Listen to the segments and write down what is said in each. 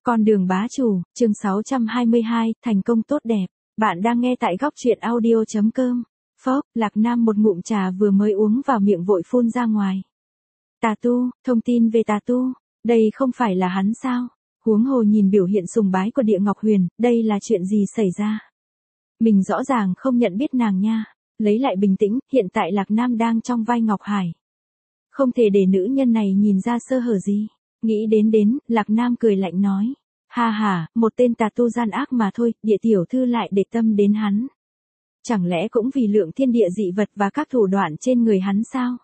Con đường bá chủ, chương 622, thành công tốt đẹp. Bạn đang nghe tại góc truyện audio.com. Phốc, Lạc Nam một ngụm trà vừa mới uống vào miệng vội phun ra ngoài. Tà tu, thông tin về tà tu, đây không phải là hắn sao? Huống hồ nhìn biểu hiện sùng bái của Địa Ngọc Huyền, đây là chuyện gì xảy ra? Mình rõ ràng không nhận biết nàng nha. Lấy lại bình tĩnh, hiện tại Lạc Nam đang trong vai Ngọc Hải. Không thể để nữ nhân này nhìn ra sơ hở gì. Nghĩ đến, Lạc Nam cười lạnh nói. Ha ha, một tên tà tu gian ác mà thôi, Địa tiểu thư lại để tâm đến hắn. Chẳng lẽ cũng vì lượng thiên địa dị vật và các thủ đoạn trên người hắn sao?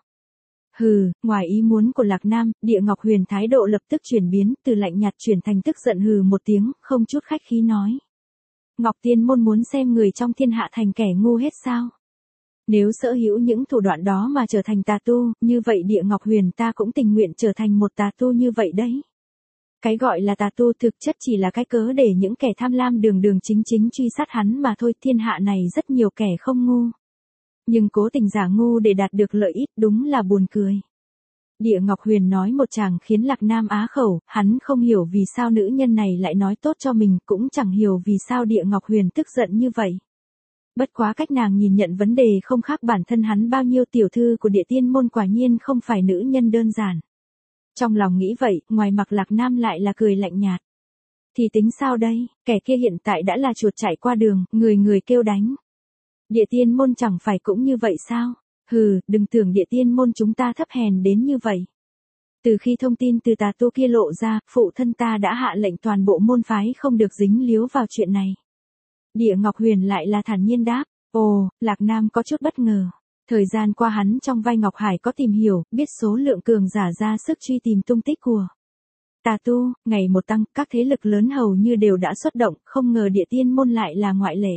Hừ, ngoài ý muốn của Lạc Nam, Địa Ngọc Huyền thái độ lập tức chuyển biến, từ lạnh nhạt chuyển thành tức giận hừ một tiếng, không chút khách khí nói. Ngọc Tiên môn muốn xem người trong thiên hạ thành kẻ ngu hết sao? Nếu sở hữu những thủ đoạn đó mà trở thành tà tu, như vậy Địa Ngọc Huyền ta cũng tình nguyện trở thành một tà tu như vậy đấy. Cái gọi là tà tu thực chất chỉ là cái cớ để những kẻ tham lam đường chính truy sát hắn mà thôi, thiên hạ này rất nhiều kẻ không ngu. Nhưng cố tình giả ngu để đạt được lợi ích đúng là buồn cười. Địa Ngọc Huyền nói một tràng khiến Lạc Nam á khẩu, hắn không hiểu vì sao nữ nhân này lại nói tốt cho mình, cũng chẳng hiểu vì sao Địa Ngọc Huyền tức giận như vậy. Bất quá cách nàng nhìn nhận vấn đề không khác bản thân hắn bao nhiêu, tiểu thư của Địa Tiên môn quả nhiên không phải nữ nhân đơn giản. Trong lòng nghĩ vậy, ngoài mặt Lạc Nam lại là cười lạnh nhạt. Thì tính sao đây, kẻ kia hiện tại đã là chuột chạy qua đường, người kêu đánh. Địa Tiên môn chẳng phải cũng như vậy sao? Hừ, đừng tưởng Địa Tiên môn chúng ta thấp hèn đến như vậy. Từ khi thông tin từ tà tu kia lộ ra, phụ thân ta đã hạ lệnh toàn bộ môn phái không được dính líu vào chuyện này. Địa Ngọc Huyền lại là thản nhiên đáp. Ồ, Lạc Nam có chút bất ngờ. Thời gian qua hắn trong vai Ngọc Hải có tìm hiểu, biết số lượng cường giả ra sức truy tìm tung tích của tà tu, ngày một tăng, các thế lực lớn hầu như đều đã xuất động, không ngờ Địa Tiên môn lại là ngoại lệ.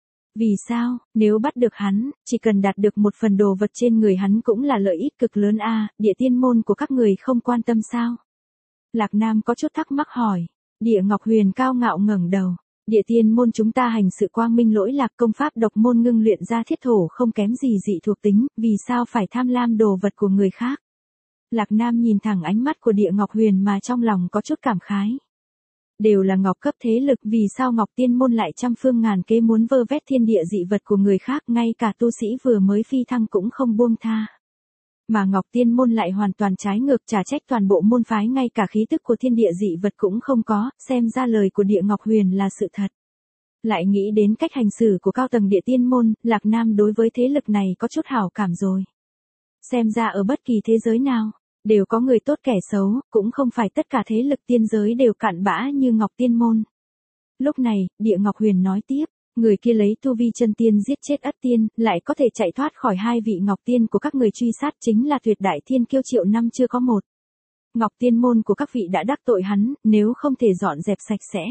Vì sao, nếu bắt được hắn, chỉ cần đạt được một phần đồ vật trên người hắn cũng là lợi ích cực lớn a, Địa Tiên môn của các người không quan tâm sao? Lạc Nam có chút thắc mắc hỏi. Địa Ngọc Huyền cao ngạo ngẩng đầu. Địa Tiên môn chúng ta hành sự quang minh lỗi lạc, công pháp độc môn ngưng luyện ra thiết thổ không kém gì dị thuộc tính, vì sao phải tham lam đồ vật của người khác? Lạc Nam nhìn thẳng ánh mắt của Địa Ngọc Huyền mà trong lòng có chút cảm khái. Đều là ngọc cấp thế lực, vì sao Ngọc Tiên môn lại trăm phương ngàn kế muốn vơ vét thiên địa dị vật của người khác, ngay cả tu sĩ vừa mới phi thăng cũng không buông tha. Mà Ngọc Tiên môn lại hoàn toàn trái ngược, trả trách toàn bộ môn phái, ngay cả khí tức của thiên địa dị vật cũng không có, xem ra lời của Địa Ngọc Huyền là sự thật. Lại nghĩ đến cách hành xử của cao tầng Địa Tiên môn, Lạc Nam đối với thế lực này có chút hảo cảm rồi. Xem ra ở bất kỳ thế giới nào, đều có người tốt kẻ xấu, cũng không phải tất cả thế lực tiên giới đều cặn bã như Ngọc Tiên môn. Lúc này, Địa Ngọc Huyền nói tiếp. Người kia lấy tu vi chân tiên giết chết Ất tiên, lại có thể chạy thoát khỏi hai vị Ngọc Tiên của các người truy sát, chính là tuyệt đại thiên kiêu triệu năm chưa có một. Ngọc Tiên môn của các vị đã đắc tội hắn, nếu không thể dọn dẹp sạch sẽ.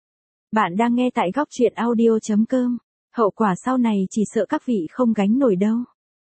Bạn đang nghe tại góc truyện audio.com. Hậu quả sau này chỉ sợ các vị không gánh nổi đâu.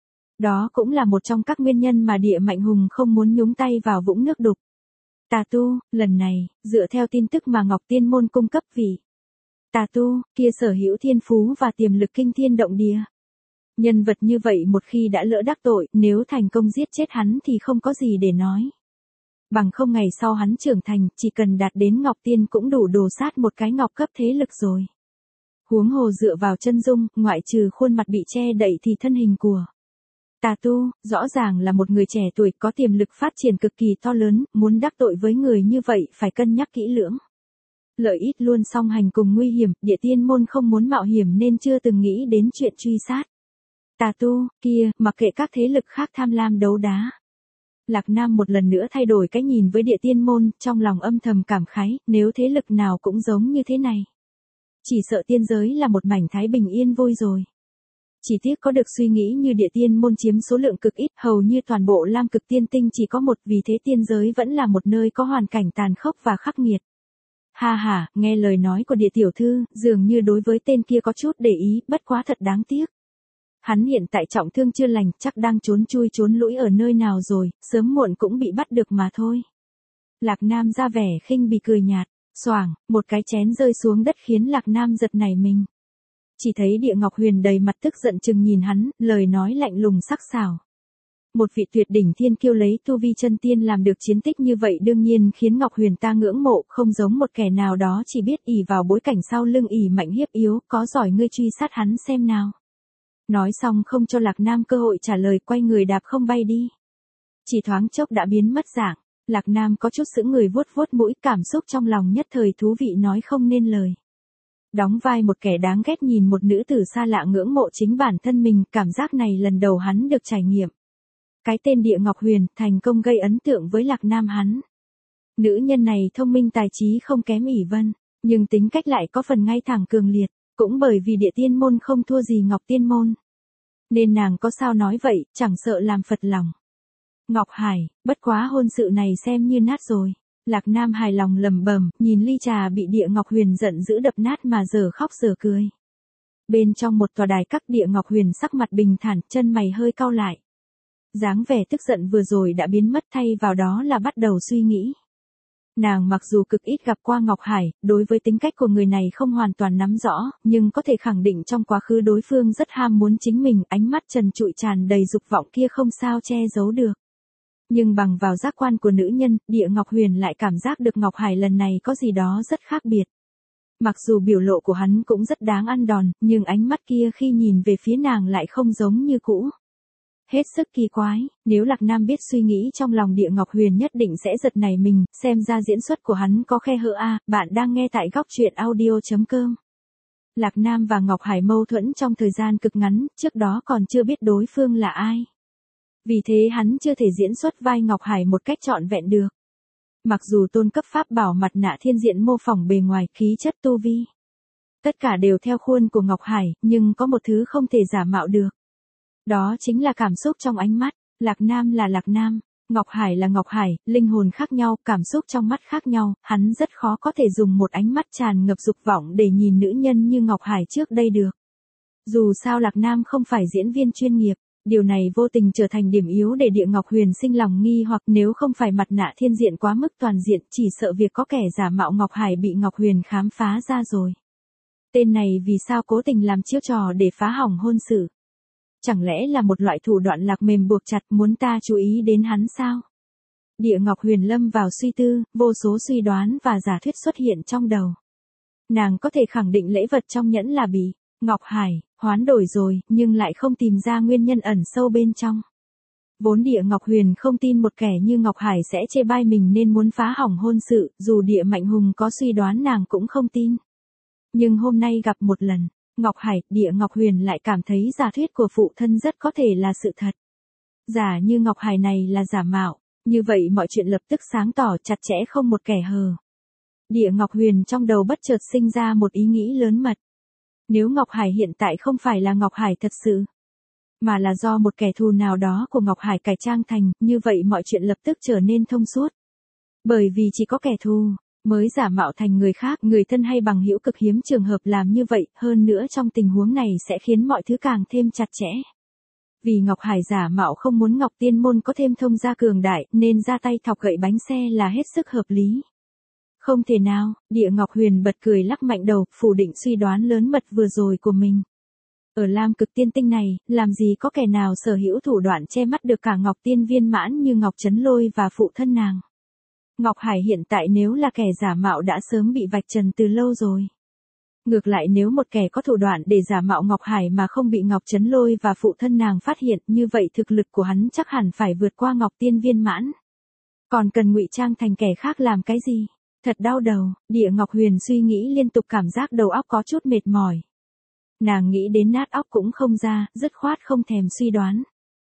Đó cũng là một trong các nguyên nhân mà Địa Mạnh Hùng không muốn nhúng tay vào vũng nước đục. Tà tu, lần này, dựa theo tin tức mà Ngọc Tiên môn cung cấp, vị tà tu kia sở hữu thiên phú và tiềm lực kinh thiên động địa. Nhân vật như vậy một khi đã lỡ đắc tội, nếu thành công giết chết hắn thì không có gì để nói. Bằng không ngày sau hắn trưởng thành, chỉ cần đạt đến Ngọc Tiên cũng đủ đồ sát một cái ngọc cấp thế lực rồi. Huống hồ dựa vào chân dung, ngoại trừ khuôn mặt bị che đậy thì thân hình của tà tu, rõ ràng là một người trẻ tuổi có tiềm lực phát triển cực kỳ to lớn, muốn đắc tội với người như vậy phải cân nhắc kỹ lưỡng. Lợi ích luôn song hành cùng nguy hiểm, Địa Tiên môn không muốn mạo hiểm nên chưa từng nghĩ đến chuyện truy sát tà tu kia, mặc kệ các thế lực khác tham lam đấu đá. Lạc Nam một lần nữa thay đổi cái nhìn với Địa Tiên môn, trong lòng âm thầm cảm khái, nếu thế lực nào cũng giống như thế này, chỉ sợ tiên giới là một mảnh thái bình yên vui rồi. Chỉ tiếc có được suy nghĩ như Địa Tiên môn chiếm số lượng cực ít, hầu như toàn bộ Lam Cực Tiên Tinh chỉ có một, vì thế tiên giới vẫn là một nơi có hoàn cảnh tàn khốc và khắc nghiệt. Ha ha, nghe lời nói của Địa tiểu thư, dường như đối với tên kia có chút để ý, bất quá thật đáng tiếc. Hắn hiện tại trọng thương chưa lành, chắc đang trốn chui trốn lũi ở nơi nào rồi, sớm muộn cũng bị bắt được mà thôi. Lạc Nam ra vẻ khinh bỉ cười nhạt, xoảng, một cái chén rơi xuống đất khiến Lạc Nam giật nảy mình. Chỉ thấy Địa Ngọc Huyền đầy mặt tức giận chừng nhìn hắn, lời nói lạnh lùng sắc sảo. Một vị tuyệt đỉnh thiên kiêu lấy tu vi chân tiên làm được chiến tích như vậy đương nhiên khiến Ngọc Huyền ta ngưỡng mộ, không giống một kẻ nào đó chỉ biết ỷ vào bối cảnh sau lưng ỷ mạnh hiếp yếu, có giỏi ngươi truy sát hắn xem nào. Nói xong không cho Lạc Nam cơ hội trả lời, quay người đạp không bay đi. Chỉ thoáng chốc đã biến mất dạng, Lạc Nam có chút sững người, vuốt vuốt mũi, cảm xúc trong lòng nhất thời thú vị nói không nên lời. Đóng vai một kẻ đáng ghét nhìn một nữ tử xa lạ ngưỡng mộ chính bản thân mình, cảm giác này lần đầu hắn được trải nghiệm. Cái tên Địa Ngọc Huyền thành công gây ấn tượng với Lạc Nam hắn. Nữ nhân này thông minh tài trí không kém ỷ Vân, nhưng tính cách lại có phần ngay thẳng cường liệt, cũng bởi vì Địa Tiên môn không thua gì Ngọc Tiên môn. Nên nàng có sao nói vậy, chẳng sợ làm phật lòng. Ngọc Hải, bất quá hôn sự này xem như nát rồi. Lạc Nam hài lòng lẩm bẩm, nhìn ly trà bị Địa Ngọc Huyền giận dữ đập nát mà giờ khóc giờ cười. Bên trong một tòa đài các, Địa Ngọc Huyền sắc mặt bình thản, chân mày hơi cau lại. Dáng vẻ tức giận vừa rồi đã biến mất, thay vào đó là bắt đầu suy nghĩ. Nàng mặc dù cực ít gặp qua Ngọc Hải, đối với tính cách của người này không hoàn toàn nắm rõ, nhưng có thể khẳng định trong quá khứ đối phương rất ham muốn chính mình, ánh mắt trần trụi tràn đầy dục vọng kia không sao che giấu được. Nhưng bằng vào giác quan của nữ nhân, Địa Ngọc Huyền lại cảm giác được Ngọc Hải lần này có gì đó rất khác biệt. Mặc dù biểu lộ của hắn cũng rất đáng ăn đòn, nhưng ánh mắt kia khi nhìn về phía nàng lại không giống như cũ. Hết sức kỳ quái, nếu Lạc Nam biết suy nghĩ trong lòng Địa Ngọc Huyền nhất định sẽ giật nảy mình, xem ra diễn xuất của hắn có khe hở a. Bạn đang nghe tại góc truyện audio.com. Lạc Nam và Ngọc Hải mâu thuẫn trong thời gian cực ngắn, trước đó còn chưa biết đối phương là ai. Vì thế hắn chưa thể diễn xuất vai Ngọc Hải một cách trọn vẹn được. Mặc dù tôn cấp pháp bảo mặt nạ thiên diện mô phỏng bề ngoài, khí chất tu vi, tất cả đều theo khuôn của Ngọc Hải, nhưng có một thứ không thể giả mạo được. Đó chính là cảm xúc trong ánh mắt. Lạc Nam là Lạc Nam, Ngọc Hải là Ngọc Hải, linh hồn khác nhau, cảm xúc trong mắt khác nhau, hắn rất khó có thể dùng một ánh mắt tràn ngập dục vọng để nhìn nữ nhân như Ngọc Hải trước đây được. Dù sao Lạc Nam không phải diễn viên chuyên nghiệp, điều này vô tình trở thành điểm yếu để Địa Ngọc Huyền sinh lòng nghi hoặc, nếu không phải mặt nạ thiên diện quá mức toàn diện, chỉ sợ việc có kẻ giả mạo Ngọc Hải bị Ngọc Huyền khám phá ra rồi. Tên này vì sao cố tình làm chiêu trò để phá hỏng hôn sự? Chẳng lẽ là một loại thủ đoạn lạc mềm buộc chặt, muốn ta chú ý đến hắn sao? Địa Ngọc Huyền lâm vào suy tư, vô số suy đoán và giả thuyết xuất hiện trong đầu. Nàng có thể khẳng định lễ vật trong nhẫn là bị Ngọc Hải hoán đổi rồi, nhưng lại không tìm ra nguyên nhân ẩn sâu bên trong. Vốn Địa Ngọc Huyền không tin một kẻ như Ngọc Hải sẽ chê bai mình nên muốn phá hỏng hôn sự, dù Địa Mạnh Hùng có suy đoán nàng cũng không tin. Nhưng hôm nay gặp một lần, Ngọc Hải, Địa Ngọc Huyền lại cảm thấy giả thuyết của phụ thân rất có thể là sự thật. Giả như Ngọc Hải này là giả mạo, như vậy mọi chuyện lập tức sáng tỏ, chặt chẽ không một kẻ hờ. Địa Ngọc Huyền trong đầu bất chợt sinh ra một ý nghĩ lớn mật. Nếu Ngọc Hải hiện tại không phải là Ngọc Hải thật sự, mà là do một kẻ thù nào đó của Ngọc Hải cải trang thành, như vậy mọi chuyện lập tức trở nên thông suốt. Bởi vì chỉ có kẻ thù mới giả mạo thành người khác, người thân hay bằng hữu cực hiếm trường hợp làm như vậy, hơn nữa trong tình huống này sẽ khiến mọi thứ càng thêm chặt chẽ. Vì Ngọc Hải giả mạo không muốn Ngọc Tiên môn có thêm thông gia cường đại, nên ra tay thọc gậy bánh xe là hết sức hợp lý. Không thể nào, Địa Ngọc Huyền bật cười lắc mạnh đầu, phủ định suy đoán lớn mật vừa rồi của mình. Ở Lam Cực Tiên Tinh này, làm gì có kẻ nào sở hữu thủ đoạn che mắt được cả Ngọc Tiên viên mãn như Ngọc Chấn Lôi và phụ thân nàng. Ngọc Hải hiện tại nếu là kẻ giả mạo đã sớm bị vạch trần từ lâu rồi. Ngược lại nếu một kẻ có thủ đoạn để giả mạo Ngọc Hải mà không bị Ngọc Chấn Lôi và phụ thân nàng phát hiện, như vậy thực lực của hắn chắc hẳn phải vượt qua Ngọc Tiên viên mãn. Còn cần ngụy trang thành kẻ khác làm cái gì? Thật đau đầu, Địa Ngọc Huyền suy nghĩ liên tục, cảm giác đầu óc có chút mệt mỏi. Nàng nghĩ đến nát óc cũng không ra, dứt khoát không thèm suy đoán.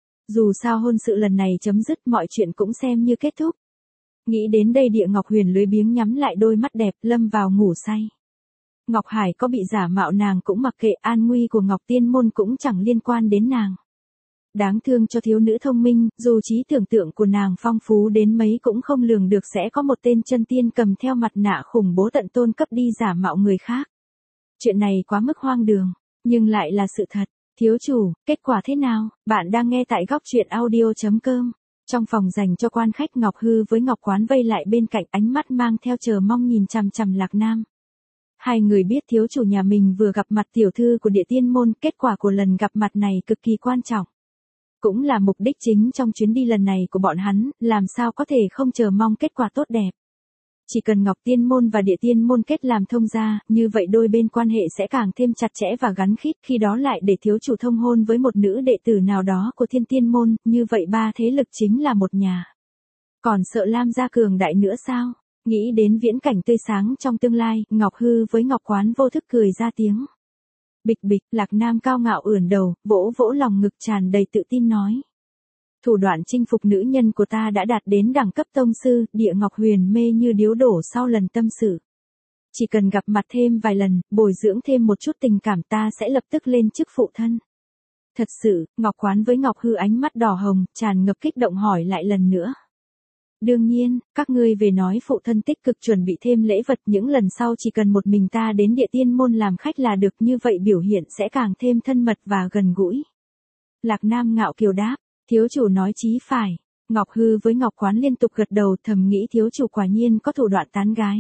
Dù sao hôn sự lần này chấm dứt, mọi chuyện cũng xem như kết thúc. Nghĩ đến đây Địa Ngọc Huyền lười biếng nhắm lại đôi mắt đẹp, lâm vào ngủ say. Ngọc Hải có bị giả mạo nàng cũng mặc kệ, an nguy của Ngọc Tiên môn cũng chẳng liên quan đến nàng. Đáng thương cho thiếu nữ thông minh, dù trí tưởng tượng của nàng phong phú đến mấy cũng không lường được sẽ có một tên chân tiên cầm theo mặt nạ khủng bố tận tôn cấp đi giả mạo người khác. Chuyện này quá mức hoang đường, nhưng lại là sự thật. Thiếu chủ, kết quả thế nào? Bạn đang nghe tại góc truyện audio.com. Trong phòng dành cho quan khách, Ngọc Hư với Ngọc Quán vây lại bên cạnh, ánh mắt mang theo chờ mong nhìn chằm chằm Lạc Nam. Hai người biết thiếu chủ nhà mình vừa gặp mặt tiểu thư của Địa Tiên môn, kết quả của lần gặp mặt này cực kỳ quan trọng. cũng là mục đích chính trong chuyến đi lần này của bọn hắn, làm sao có thể không chờ mong kết quả tốt đẹp. Chỉ cần Ngọc Tiên Môn và Địa Tiên Môn kết làm thông gia, như vậy đôi bên quan hệ sẽ càng thêm chặt chẽ và gắn khít, khi đó lại để thiếu chủ thông hôn với một nữ đệ tử nào đó của Thiên Tiên Môn, như vậy ba thế lực chính là một nhà. Còn sợ Lam gia cường đại nữa sao? Nghĩ đến viễn cảnh tươi sáng trong tương lai, Ngọc Hư với Ngọc Quán vô thức cười ra tiếng. Bịch bịch, Lạc Nam cao ngạo ưỡn đầu, vỗ vỗ lòng ngực tràn đầy tự tin nói. Thủ đoạn chinh phục nữ nhân của ta đã đạt đến đẳng cấp tông sư, Địa Ngọc Huyền mê như điếu đổ sau lần tâm sự. Chỉ cần gặp mặt thêm vài lần, bồi dưỡng thêm một chút tình cảm ta sẽ lập tức lên chức phụ thân. Thật sự, Ngọc Quán với Ngọc Hư ánh mắt đỏ hồng, tràn ngập kích động hỏi lại lần nữa. Đương nhiên, các ngươi về nói phụ thân tích cực chuẩn bị thêm lễ vật, những lần sau chỉ cần một mình ta đến Địa Tiên Môn làm khách là được, như vậy biểu hiện sẽ càng thêm thân mật và gần gũi. Lạc Nam ngạo kiều đáp, thiếu chủ nói chí phải. Ngọc Hư với Ngọc Quán liên tục gật đầu, thầm nghĩ thiếu chủ quả nhiên có thủ đoạn tán gái.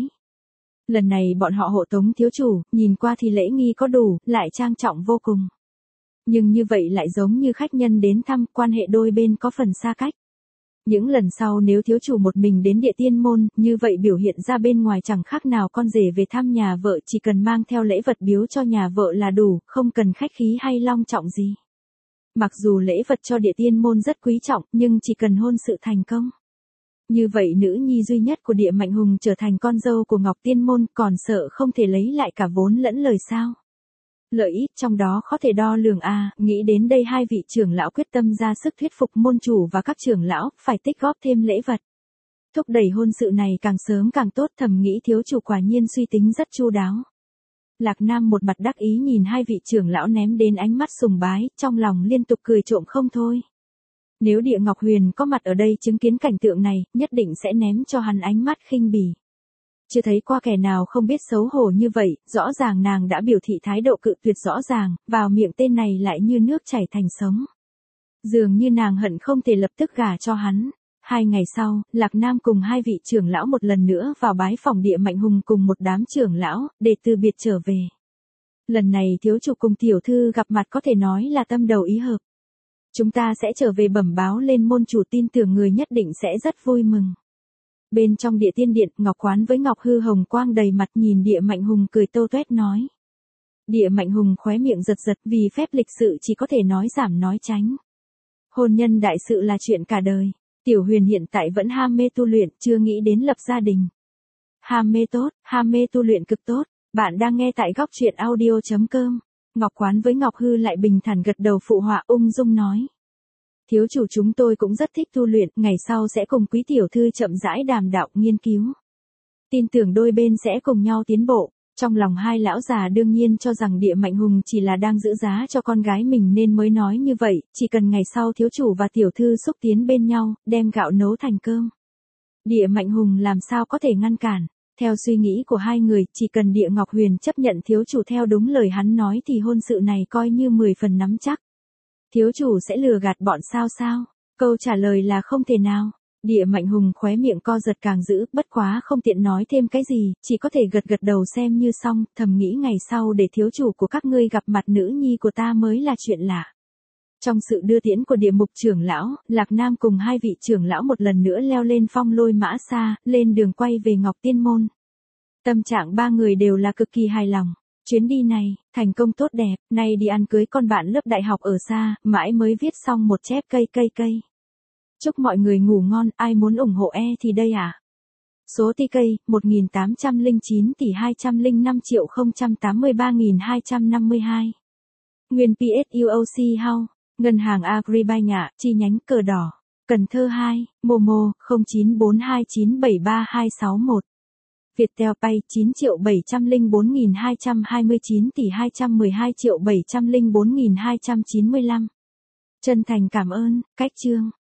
Lần này bọn họ hộ tống thiếu chủ, nhìn qua thì lễ nghi có đủ, lại trang trọng vô cùng. Nhưng như vậy lại giống như khách nhân đến thăm, quan hệ đôi bên có phần xa cách. Những lần sau nếu thiếu chủ một mình đến Địa Tiên Môn, như vậy biểu hiện ra bên ngoài chẳng khác nào con rể về thăm nhà vợ, chỉ cần mang theo lễ vật biếu cho nhà vợ là đủ, không cần khách khí hay long trọng gì. Mặc dù lễ vật cho Địa Tiên Môn rất quý trọng, nhưng chỉ cần hôn sự thành công. Như vậy nữ nhi duy nhất của Địa Mạnh Hùng trở thành con dâu của Ngọc Tiên Môn, còn sợ không thể lấy lại cả vốn lẫn lời sao. Lợi ích trong đó khó thể đo lường a. Nghĩ đến đây hai vị trưởng lão quyết tâm ra sức thuyết phục môn chủ và các trưởng lão, phải tích góp thêm lễ vật. Thúc đẩy hôn sự này càng sớm càng tốt, thầm nghĩ thiếu chủ quả nhiên suy tính rất chu đáo. Lạc Nam một mặt đắc ý nhìn hai vị trưởng lão ném đến ánh mắt sùng bái, trong lòng liên tục cười trộm không thôi. Nếu Địa Ngọc Huyền có mặt ở đây chứng kiến cảnh tượng này, nhất định sẽ ném cho hắn ánh mắt khinh bỉ. Chưa thấy qua kẻ nào không biết xấu hổ như vậy, rõ ràng nàng đã biểu thị thái độ cự tuyệt rõ ràng, vào miệng tên này lại như nước chảy thành sống. Dường như nàng hận không thể lập tức gả cho hắn. 2 ngày sau, Lạc Nam cùng hai vị trưởng lão một lần nữa vào bái phòng Địa Mạnh Hùng cùng một đám trưởng lão, để từ biệt trở về. Lần này thiếu chủ cùng tiểu thư gặp mặt có thể nói là tâm đầu ý hợp. Chúng ta sẽ trở về bẩm báo lên môn chủ, tin tưởng người nhất định sẽ rất vui mừng. Bên trong Địa Tiên Điện, Ngọc Quán với Ngọc Hư hồng quang đầy mặt nhìn Địa Mạnh Hùng cười tâu tuét nói. Địa Mạnh Hùng khóe miệng giật giật, vì phép lịch sự chỉ có thể nói giảm nói tránh. Hôn nhân đại sự là chuyện cả đời. Tiểu Huyền hiện tại vẫn ham mê tu luyện, chưa nghĩ đến lập gia đình. Ham mê tốt, ham mê tu luyện cực tốt. Bạn đang nghe tại góc truyện audio.com. Ngọc Quán với Ngọc Hư lại bình thản gật đầu phụ họa, ung dung nói. Thiếu chủ chúng tôi cũng rất thích tu luyện, ngày sau sẽ cùng quý tiểu thư chậm rãi đàm đạo nghiên cứu. Tin tưởng đôi bên sẽ cùng nhau tiến bộ. Trong lòng hai lão già đương nhiên cho rằng Địa Mạnh Hùng chỉ là đang giữ giá cho con gái mình nên mới nói như vậy, chỉ cần ngày sau thiếu chủ và tiểu thư xúc tiến bên nhau, đem gạo nấu thành cơm. Địa Mạnh Hùng làm sao có thể ngăn cản. Theo suy nghĩ của hai người, chỉ cần Địa Ngọc Huyền chấp nhận thiếu chủ theo đúng lời hắn nói thì hôn sự này coi như 10 phần nắm chắc. Thiếu chủ sẽ lừa gạt bọn sao? Câu trả lời là không thể nào. Địa Mạnh Hùng khóe miệng co giật càng dữ, bất quá không tiện nói thêm cái gì, chỉ có thể gật gật đầu xem như xong, thầm nghĩ ngày sau để thiếu chủ của các ngươi gặp mặt nữ nhi của ta mới là chuyện lạ. Trong sự đưa tiễn của Địa Mục trưởng lão, Lạc Nam cùng hai vị trưởng lão một lần nữa leo lên phong lôi mã xa, lên đường quay về Ngọc Tiên Môn. Tâm trạng ba người đều là cực kỳ hài lòng. Chuyến đi này, thành công tốt đẹp, nay đi ăn cưới con bạn lớp đại học ở xa, mãi mới viết xong một chép cây. Chúc mọi người ngủ ngon, ai muốn ủng hộ thì đây à. Số TK, 1809 tỷ 205.083.252. Nguyên PSUOC House, Ngân hàng Agribank, chi nhánh Cờ Đỏ, Cần Thơ 2, Momo, 0942973261. Viettel Pay 9.704.229 tỷ 212.704.295. Chân thành cảm ơn, cách chương.